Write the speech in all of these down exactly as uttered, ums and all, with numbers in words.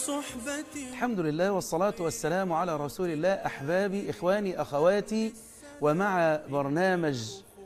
صحبتي. الحمد لله والصلاة والسلام على رسول الله. أحبابي إخواني أخواتي، ومع برنامج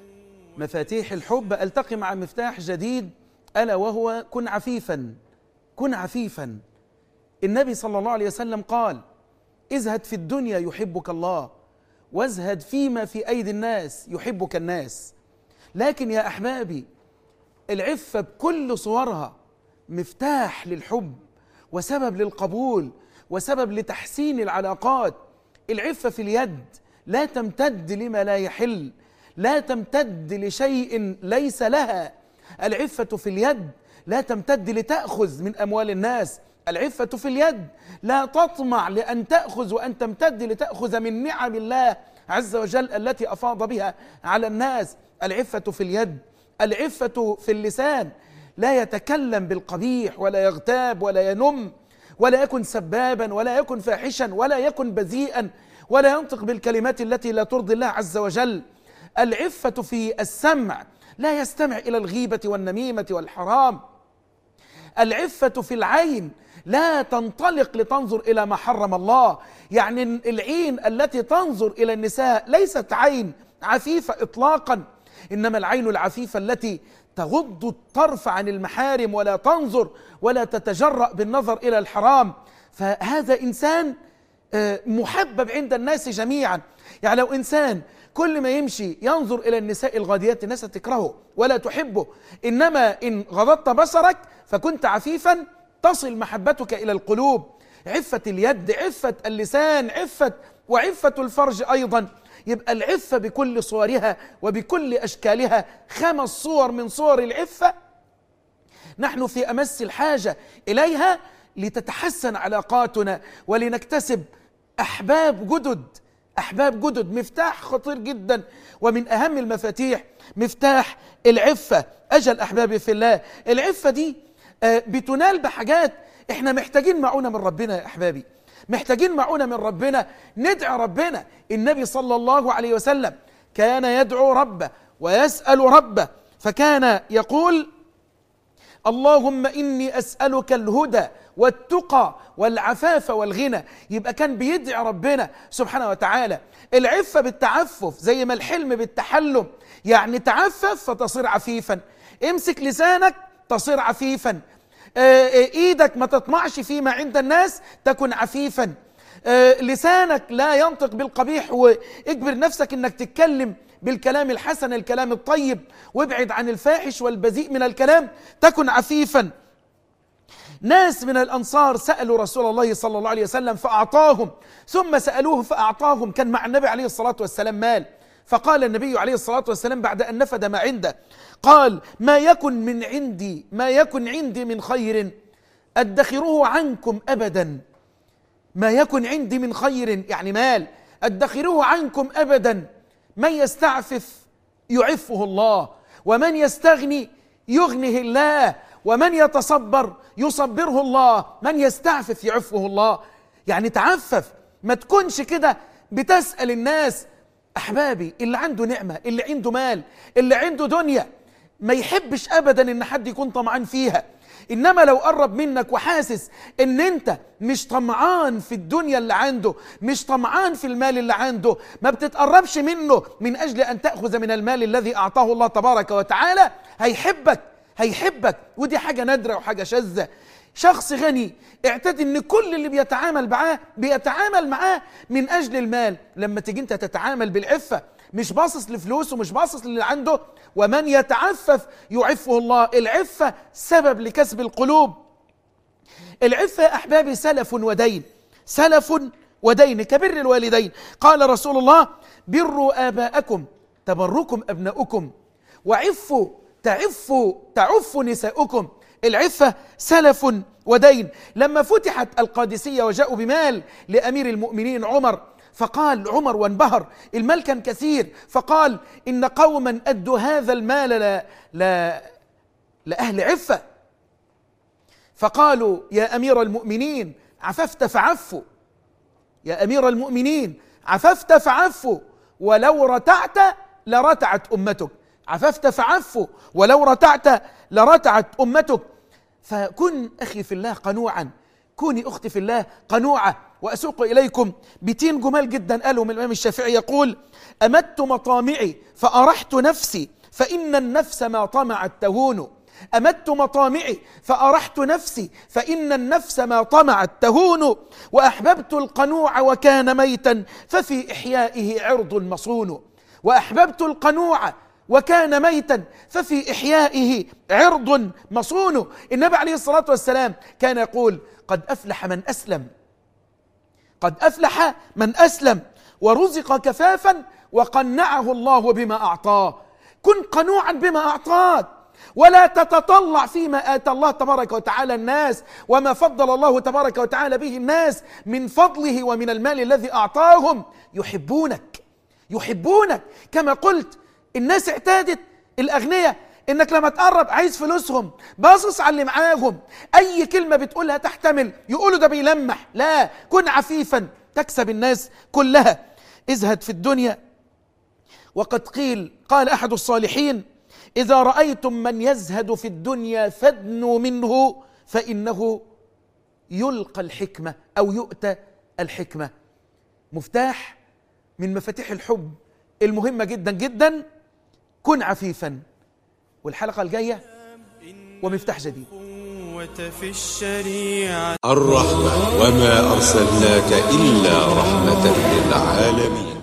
مفاتيح الحب ألتقي مع مفتاح جديد، ألا وهو كن عفيفا. كن عفيفا. النبي صلى الله عليه وسلم قال: ازهد في الدنيا يحبك الله، وازهد فيما في أيدي الناس يحبك الناس. لكن يا أحبابي، العفة بكل صورها مفتاح للحب وسبب للقبول وسبب لتحسين العلاقات. العفة في اليد، لا تمتد لما لا يحل، لا تمتد لشيء ليس لها. العفة في اليد لا تمتد لتأخذ من أموال الناس. العفة في اليد لا تطمع لأن تأخذ وأن تمتد لتأخذ من نعم الله عز وجل التي أفاض بها على الناس. العفة في اليد. العفة في اللسان، لا يتكلم بالقبيح ولا يغتاب ولا ينم ولا يكن سبابا ولا يكن فاحشا ولا يكن بذيئا ولا ينطق بالكلمات التي لا ترضي الله عز وجل. العفة في السمع، لا يستمع إلى الغيبة والنميمة والحرام. العفة في العين، لا تنطلق لتنظر إلى ما حرم الله. يعني العين التي تنظر إلى النساء ليست عين عفيفة إطلاقا، إنما العين العفيفة التي تغض الطرف عن المحارم ولا تنظر ولا تتجرأ بالنظر إلى الحرام. فهذا إنسان محبب عند الناس جميعا. يعني لو إنسان كل ما يمشي ينظر إلى النساء الغاديات الناس تكرهه ولا تحبه، إنما إن غضضت بصرك فكنت عفيفا تصل محبتك إلى القلوب. عفة اليد، عفة اللسان، عفة وعفة الفرج أيضا. يبقى العفة بكل صورها وبكل أشكالها، خمس صور من صور العفة نحن في أمس الحاجة إليها لتتحسن علاقاتنا ولنكتسب أحباب جدد. أحباب جدد، مفتاح خطير جدا ومن أهم المفاتيح مفتاح العفة. أجل أحبابي في الله، العفة دي بتنال بحاجات إحنا محتاجين معونة من ربنا يا أحبابي، محتاجين معونة من ربنا، ندعي ربنا. النبي صلى الله عليه وسلم كان يدعو ربه ويسأل ربه، فكان يقول: اللهم إني أسألك الهدى والتقى والعفاف والغنى. يبقى كان بيدعي ربنا سبحانه وتعالى. العفة بالتعفف زي ما الحلم بالتحلم، يعني تعفف فتصير عفيفا، امسك لسانك تصير عفيفا، ايدك ما تطمعش فيما عند الناس تكن عفيفا، لسانك لا ينطق بالقبيح واجبر نفسك انك تتكلم بالكلام الحسن الكلام الطيب، وابعد عن الفاحش والبذيء من الكلام تكن عفيفا. ناس من الأنصار سألوا رسول الله صلى الله عليه وسلم فأعطاهم، ثم سألوه فأعطاهم. كان مع النبي عليه الصلاة والسلام مال، فقال النبي عليه الصلاة والسلام بعد أن نفد ما عنده، قال: ما يكن من عندي ما يكن عندي من خير أدخره عنكم أبدا. ما يكن عندي من خير يعني مال أدخره عنكم أبدا. من يستعفف يعفه الله، ومن يستغني يغنه الله، ومن يتصبر يصبره الله. من يستعفف يعفه الله، يعني تعفف، ما تكونش كده بتسأل الناس. أحبابي، اللي عنده نعمة، اللي عنده مال، اللي عنده دنيا، ما يحبش أبدا إن حد يكون طمعان فيها. إنما لو قرب منك وحاسس إن أنت مش طمعان في الدنيا اللي عنده، مش طمعان في المال اللي عنده، ما بتتقربش منه من أجل أن تأخذ من المال الذي أعطاه الله تبارك وتعالى، هيحبك هيحبك ودي حاجة نادرة وحاجة شاذة. شخص غني اعتاد ان كل اللي بيتعامل معاه بيتعامل معاه من اجل المال. لما تيجي انت تتعامل بالعفة، مش باصص لفلوسه، مش باصص للي عنده، ومن يتعفف يعفه الله. العفة سبب لكسب القلوب. العفة يا احبابي سلف ودين، سلف ودين كبر الوالدين. قال رسول الله: بروا آباءكم تبركم أبناؤكم، وعفوا تعفوا تعف نساؤكم. العفة سلف ودين. لما فتحت القادسية وجاءوا بمال لأمير المؤمنين عمر، فقال عمر وانبهر، المال كان كثير، فقال: إن قوما أدوا هذا المال لا لا لأهل عفة. فقالوا: يا أمير المؤمنين عففت فعفوا، يا أمير المؤمنين عففت فعفوا، ولو رتعت لرتعت أمتك. عففت فعفوا ولو رتعت لرتعت أمتك. فكن أخي في الله قنوعا، كوني أختي في الله قنوعة. وأسوق إليكم بيتين جمال جدا قالوا من الإمام الشافعي، يقول: أمدت مطامعي فأرحت نفسي فإن النفس ما طمعت تهون. أمدت مطامعي فأرحت نفسي فإن النفس ما طمعت تهون. وأحببت القنوع وكان ميتا ففي إحيائه عرض مصون. وأحببت القنوع وكان ميتا ففي إحيائه عرض مصون. النبي عليه الصلاة والسلام كان يقول: قد أفلح من أسلم، قد أفلح من أسلم ورزق كفافا وقنعه الله بما أعطاه. كن قنوعا بما أعطاك، ولا تتطلع فيما آتى الله تبارك وتعالى الناس وما فضل الله تبارك وتعالى به الناس من فضله ومن المال الذي أعطاهم. يحبونك يحبونك كما قلت. الناس اعتادت الأغنياء إنك لما تقرب عايز فلوسهم، باصص على اللي معاهم، أي كلمة بتقولها تحتمل يقولوا ده بيلمح. لا، كن عفيفا تكسب الناس كلها. ازهد في الدنيا. وقد قيل، قال أحد الصالحين: إذا رأيتم من يزهد في الدنيا فادنوا منه فإنه يلقى الحكمة أو يؤتى الحكمة. مفتاح من مفاتيح الحب المهمة جدا جدا. كن عفيفا. والحلقة الجاية ومفتاح جديد. في الشريعة الرحمة، وما أرسلناك إلا رحمة للعالمين.